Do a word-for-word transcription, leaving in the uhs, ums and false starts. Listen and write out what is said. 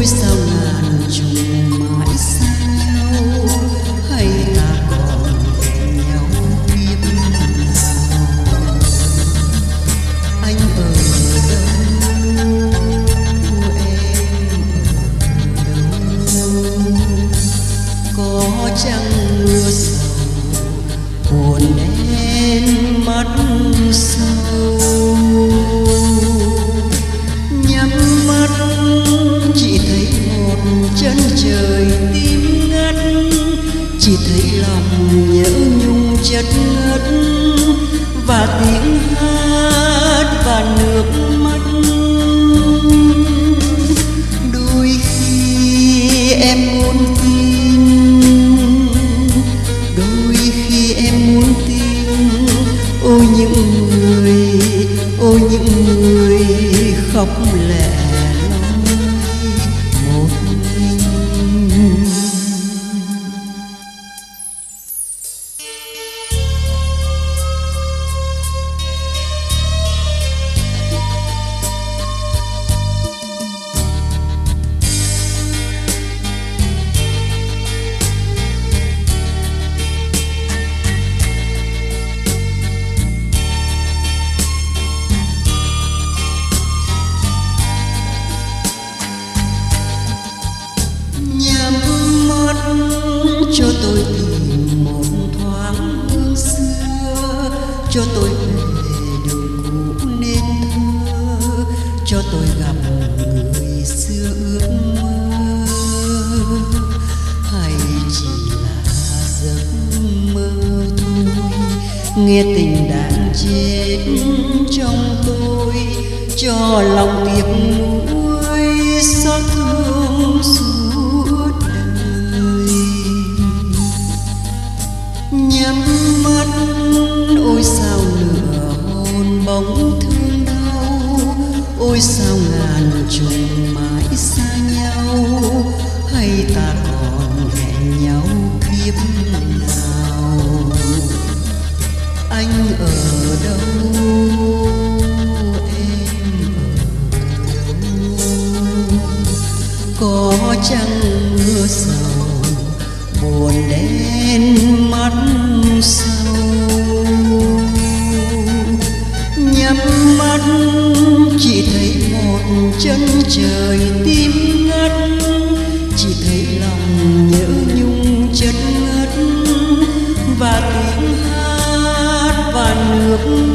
ôi sao ngàn trùng mãi xa nhau, hay ta còn hẹn nhau kiếp nào. Anh ở đâu, em ở đâu, có chăng mưa sầu buồn đen mắt sâu. Nhắm mắt chỉ thấy một chân trời tím ngắt, chỉ thấy lòng nhớ nhung chất ngất, và tiếng hát và nước mắt. Đôi khi em muốn tin, đôi khi em muốn tin, ôi những người, ôi những người khóc lẻ loi một mình. Cho tôi tìm một thoáng hương xưa, cho tôi về đường cũ nên thơ, cho tôi gặp người xưa ước mơ. Hay chỉ là giấc mơ thôi, nghe tình đàn chết trong tôi, cho lòng tiếc nuối xót thương suốt đời. Nhắm mắt ôi sao nửa hồn bóng thương đau, ôi sao ngàn trùng mãi xa nhau, hay ta còn hẹn nhau kiếp nào. Anh ở đâu, em ở đâu, có chăng mưa sầu buồn đen mắt sâu. Nhắm mắt chỉ thấy một chân trời tím ngắt, chỉ thấy lòng nhớ nhung chất ngất, và tiếng hát và nước